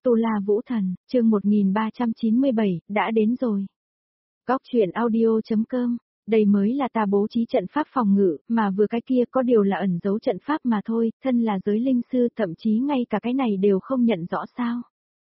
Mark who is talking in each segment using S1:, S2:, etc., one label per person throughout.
S1: Tu La Vũ Thần, chương 1397, đã đến rồi. Góc truyện audio.com, đây mới là ta bố trí trận pháp phòng ngự, mà vừa cái kia có điều là ẩn giấu trận pháp mà thôi, thân là giới linh sư thậm chí ngay cả cái này đều không nhận rõ sao.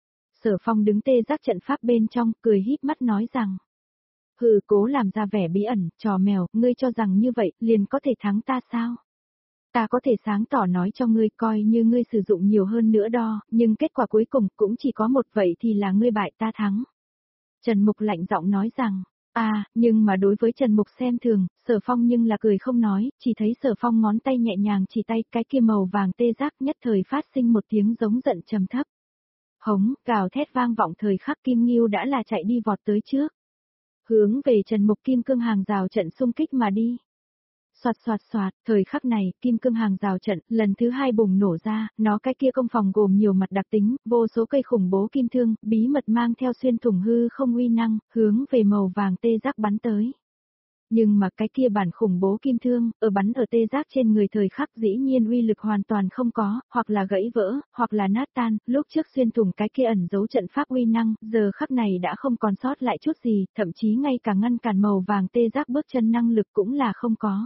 S1: Sở Phong đứng tê giác trận pháp bên trong, cười híp mắt nói rằng. Hừ, cố làm ra vẻ bí ẩn, trò mèo, ngươi cho rằng như vậy, liền có thể thắng ta sao? Ta có thể sáng tỏ nói cho ngươi coi như ngươi sử dụng nhiều hơn nữa đo, nhưng kết quả cuối cùng cũng chỉ có một vậy thì là ngươi bại ta thắng. Trần Mục lạnh giọng nói rằng, nhưng mà đối với Trần Mục xem thường, Sở Phong nhưng là cười không nói, chỉ thấy Sở Phong ngón tay nhẹ nhàng chỉ tay cái kia màu vàng tê giác nhất thời phát sinh một tiếng giống giận trầm thấp. Hống, gào thét vang vọng thời khắc Kim Ngưu đã là chạy đi vọt tới trước. Hướng về Trần Mục kim cương hàng rào trận xung kích mà đi. Soạt soạt soạt, thời khắc này, kim cương hàng rào trận, lần thứ hai bùng nổ ra, nó cái kia công phòng gồm nhiều mặt đặc tính, vô số cây khủng bố kim thương, bí mật mang theo xuyên thủng hư không uy năng, hướng về màu vàng tê giác bắn tới. Nhưng mà cái kia bản khủng bố kim thương, ở bắn ở tê giác trên người thời khắc dĩ nhiên uy lực hoàn toàn không có, hoặc là gãy vỡ, hoặc là nát tan, lúc trước xuyên thủng cái kia ẩn giấu trận pháp uy năng, giờ khắc này đã không còn sót lại chút gì, thậm chí ngay cả ngăn cản màu vàng tê giác bước chân năng lực cũng là không có.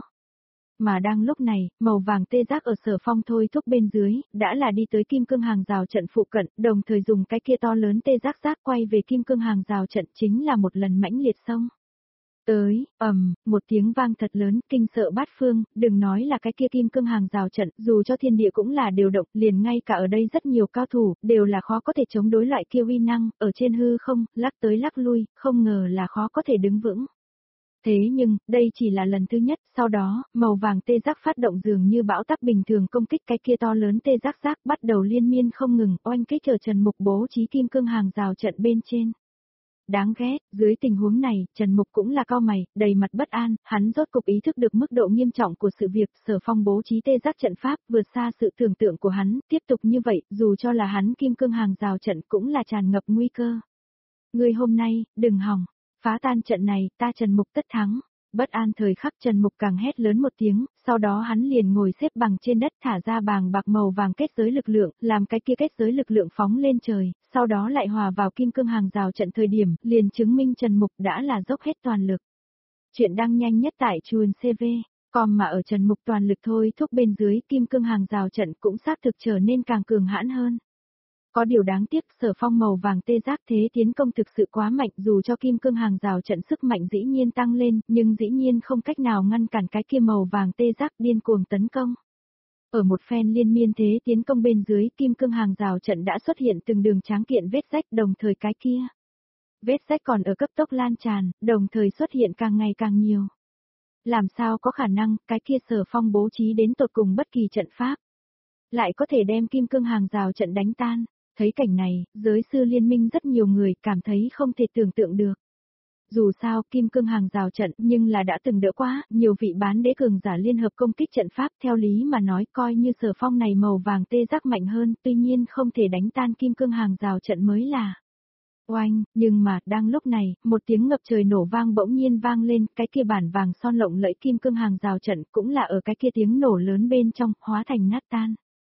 S1: Mà đang lúc này, màu vàng tê giác ở Sở Phong thôi thúc bên dưới, đã là đi tới kim cương hàng rào trận phụ cận, đồng thời dùng cái kia to lớn tê giác quay về kim cương hàng rào trận chính là một lần mãnh liệt xông. Tới, một tiếng vang thật lớn, kinh sợ bát phương, đừng nói là cái kia kim cương hàng rào trận, dù cho thiên địa cũng là điều động, liền ngay cả ở đây rất nhiều cao thủ, đều là khó có thể chống đối loại kia uy năng, ở trên hư không, lắc tới lắc lui, không ngờ là khó có thể đứng vững. Thế nhưng, đây chỉ là lần thứ nhất, sau đó, màu vàng tê giác phát động dường như bão táp bình thường công kích cái kia to lớn tê giác bắt đầu liên miên không ngừng, oanh kích ở Trần Mục bố trí kim cương hàng rào trận bên trên. Đáng ghét, dưới tình huống này, Trần Mục cũng là cau mày, đầy mặt bất an, hắn rốt cục ý thức được mức độ nghiêm trọng của sự việc, Sở Phong bố trí tê giác trận pháp, vượt xa sự tưởng tượng của hắn, tiếp tục như vậy, dù cho là hắn kim cương hàng rào trận cũng là tràn ngập nguy cơ. Ngươi hôm nay, đừng hỏng. Phá tan trận này, ta Trần Mục tất thắng. Bất an thời khắc Trần Mục càng hét lớn một tiếng, sau đó hắn liền ngồi xếp bằng trên đất thả ra bàng bạc màu vàng kết giới lực lượng, làm cái kia kết giới lực lượng phóng lên trời, sau đó lại hòa vào kim cương hàng rào trận thời điểm, liền chứng minh Trần Mục đã là dốc hết toàn lực. Chuyện đăng nhanh nhất tại chuồn CV, còn mà ở Trần Mục toàn lực thôi thúc bên dưới kim cương hàng rào trận cũng xác thực trở nên càng cường hãn hơn. Có điều đáng tiếc, Sở Phong màu vàng tê giác thế tiến công thực sự quá mạnh, dù cho kim cương hàng rào trận sức mạnh dĩ nhiên tăng lên, nhưng dĩ nhiên không cách nào ngăn cản cái kia màu vàng tê giác điên cuồng tấn công. Ở một phen liên miên thế tiến công bên dưới, kim cương hàng rào trận đã xuất hiện từng đường tráng kiện vết rách, đồng thời cái kia. Vết rách còn ở cấp tốc lan tràn, đồng thời xuất hiện càng ngày càng nhiều. Làm sao có khả năng, cái kia Sở Phong bố trí đến tột cùng bất kỳ trận pháp, lại có thể đem kim cương hàng rào trận đánh tan. Thấy cảnh này, giới sư liên minh rất nhiều người cảm thấy không thể tưởng tượng được. Dù sao, kim cương hàng rào trận nhưng là đã từng đỡ quá, nhiều vị bán đế cường giả liên hợp công kích trận pháp theo lý mà nói coi như Sở Phong này màu vàng tê giác mạnh hơn, tuy nhiên không thể đánh tan kim cương hàng rào trận mới là. Oanh, nhưng mà, đang lúc này, một tiếng ngập trời nổ vang bỗng nhiên vang lên, cái kia bản vàng son lộng lẫy kim cương hàng rào trận cũng là ở cái kia tiếng nổ lớn bên trong, hóa thành nát tan.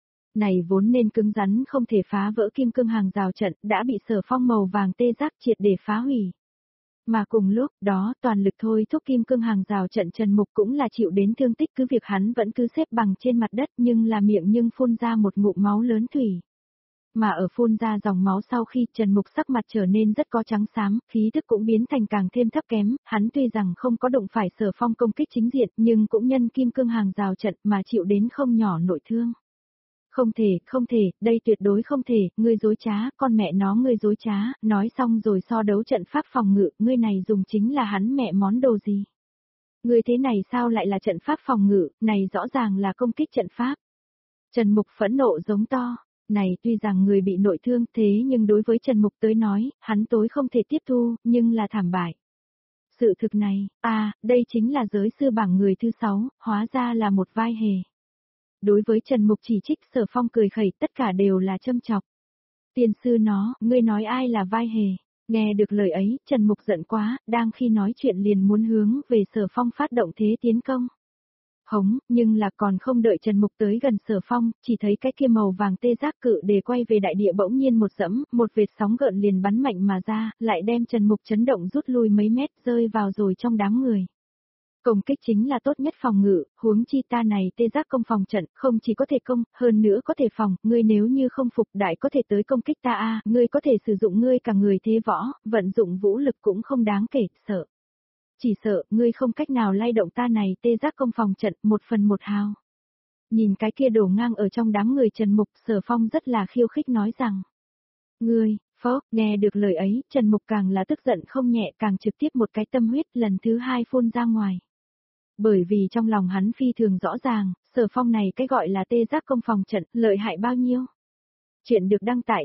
S1: Này vốn nên cứng rắn không thể phá vỡ kim cương hàng rào trận, đã bị Sở Phong màu vàng tê giác triệt để phá hủy. Mà cùng lúc đó, toàn lực thôi thúc kim cương hàng rào trận Trần Mục cũng là chịu đến thương tích, cứ việc hắn vẫn cứ xếp bằng trên mặt đất nhưng là miệng nhưng phun ra một ngụm máu lớn thủy. Mà ở phun ra dòng máu sau khi Trần Mục sắc mặt trở nên rất có trắng xám, khí thức cũng biến thành càng thêm thấp kém, hắn tuy rằng không có đụng phải Sở Phong công kích chính diện nhưng cũng nhân kim cương hàng rào trận mà chịu đến không nhỏ nội thương. Không thể, đây tuyệt đối không thể, ngươi dối trá, con mẹ nó ngươi dối trá, nói xong rồi so đấu trận pháp phòng ngự, ngươi này dùng chính là hắn mẹ món đồ gì. Ngươi thế này sao lại là trận pháp phòng ngự, này rõ ràng là công kích trận pháp. Trần Mục phẫn nộ giống to, này tuy rằng người bị nội thương thế nhưng đối với Trần Mục tới nói, hắn tối không thể tiếp thu, nhưng là thảm bại. Sự thực này, đây chính là giới sư bảng người thứ 6, hóa ra là một vai hề. Đối với Trần Mục chỉ trích Sở Phong cười khẩy tất cả đều là châm chọc. Tiên sư nó, ngươi nói ai là vai hề? Nghe được lời ấy, Trần Mục giận quá, đang khi nói chuyện liền muốn hướng về Sở Phong phát động thế tiến công. Hống, nhưng là còn không đợi Trần Mục tới gần Sở Phong, chỉ thấy cái kia màu vàng tê giác cự đề quay về đại địa bỗng nhiên một dẫm, một vệt sóng gợn liền bắn mạnh mà ra, lại đem Trần Mục chấn động rút lui mấy mét rơi vào rồi trong đám người. Công kích chính là tốt nhất phòng ngự, huống chi ta này tê giác công phòng trận, không chỉ có thể công, hơn nữa có thể phòng, ngươi nếu như không phục đại có thể tới công kích ta ngươi có thể sử dụng ngươi cả người thế võ, vận dụng vũ lực cũng không đáng kể, sợ. Chỉ sợ, ngươi không cách nào lay động ta này tê giác công phòng trận, 1/1 hào. Nhìn cái kia đổ ngang ở trong đám người Trần Mục, Sở Phong rất là khiêu khích nói rằng. Ngươi, phốc, nghe được lời ấy, Trần Mục càng là tức giận không nhẹ càng trực tiếp một cái tâm huyết lần thứ 2 phun ra ngoài. Bởi vì trong lòng hắn phi thường rõ ràng, Sở Phong này cái gọi là tê giác công phòng trận, lợi hại bao nhiêu. Chuyện được đăng tại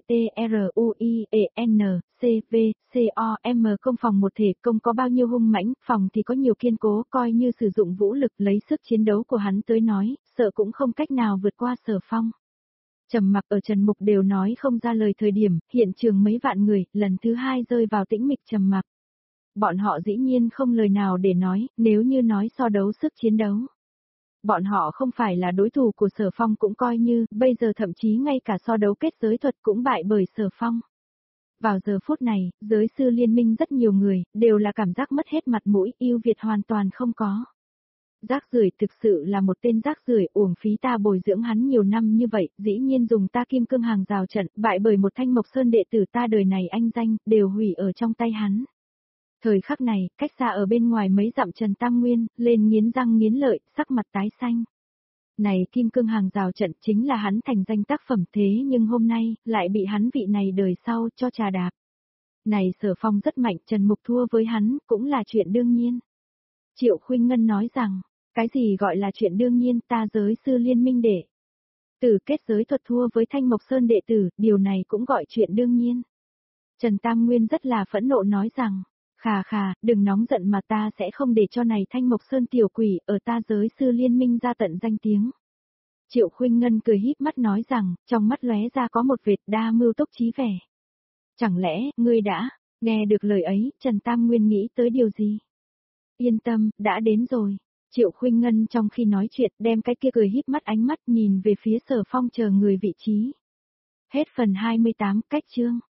S1: TRUIENCVCOM công phòng một thể công có bao nhiêu hung mãnh, phòng thì có nhiều kiên cố, coi như sử dụng vũ lực lấy sức chiến đấu của hắn tới nói, sợ cũng không cách nào vượt qua Sở Phong. Trầm mặc ở Trần Mục đều nói không ra lời thời điểm, hiện trường mấy vạn người, lần thứ 2 rơi vào tĩnh mịch trầm mặc. Bọn họ dĩ nhiên không lời nào để nói, nếu như nói so đấu sức chiến đấu. Bọn họ không phải là đối thủ của Sở Phong cũng coi như, bây giờ thậm chí ngay cả so đấu kết giới thuật cũng bại bởi Sở Phong. Vào giờ phút này, giới sư liên minh rất nhiều người, đều là cảm giác mất hết mặt mũi, ưu việt hoàn toàn không có. Rác rưởi thực sự là một tên rác rưởi, uổng phí ta bồi dưỡng hắn nhiều năm như vậy, dĩ nhiên dùng ta kim cương hàng rào trận, bại bởi một Thanh Mộc Sơn đệ tử ta đời này anh danh, đều hủy ở trong tay hắn. Thời khắc này, cách xa ở bên ngoài mấy dặm Trần Tam Nguyên, lên nghiến răng nghiến lợi, sắc mặt tái xanh. Này kim cương hàng rào trận chính là hắn thành danh tác phẩm thế nhưng hôm nay, lại bị hắn vị này đời sau cho trà đạp. Này Sở Phong rất mạnh, Trần Mục thua với hắn, cũng là chuyện đương nhiên. Triệu Khuynh Ngân nói rằng, cái gì gọi là chuyện đương nhiên, ta giới sư liên minh đệ. Từ kết giới thuật thua với Thanh Mộc Sơn đệ tử, điều này cũng gọi chuyện đương nhiên. Trần Tam Nguyên rất là phẫn nộ nói rằng, khà, đừng nóng giận mà ta sẽ không để cho này Thanh Mộc Sơn tiểu quỷ ở ta giới sư liên minh ra tận danh tiếng. Triệu Khuynh Ngân cười híp mắt nói rằng, trong mắt lóe ra có một vệt đa mưu túc trí vẻ. Chẳng lẽ, ngươi đã, nghe được lời ấy, Trần Tam Nguyên nghĩ tới điều gì? Yên tâm, đã đến rồi. Triệu Khuynh Ngân trong khi nói chuyện đem cái kia cười híp mắt ánh mắt nhìn về phía Sở Phong chờ người vị trí. Hết phần 28, cách chương.